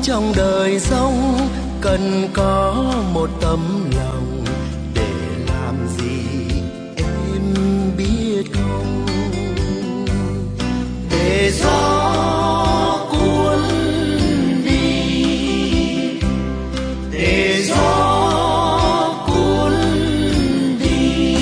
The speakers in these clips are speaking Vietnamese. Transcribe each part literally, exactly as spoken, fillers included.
trong đời sống cần có một tấm lòng, để làm gì em biết không? Để gió cuốn đi, để gió cuốn đi,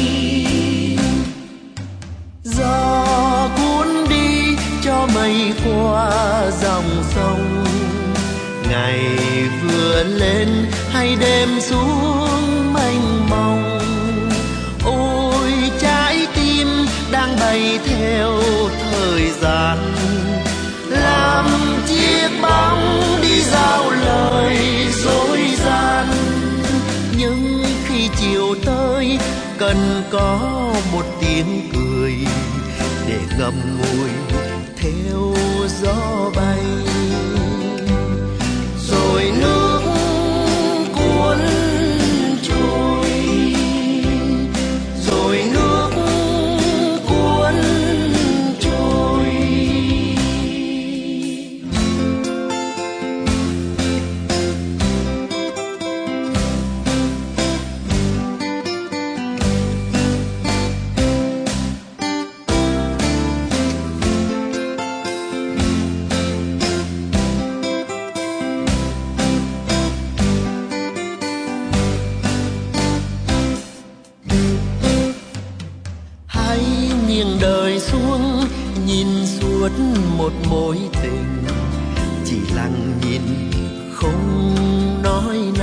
gió cuốn đi cho mây qua dòng sông. Ngày vừa lên hay đêm xuống mênh mông, ôi trái tim đang bay theo thời gian, làm chiếc bóng đi giao lời dối gian. Nhưng khi chiều tới cần có một tiếng cười, để ngậm ngùi theo gió bay. Rồi nước cuốn trôi, rồi nước cuốn trôi. Đời xuống nhìn suốt một mối tình, chỉ lặng nhìn không nói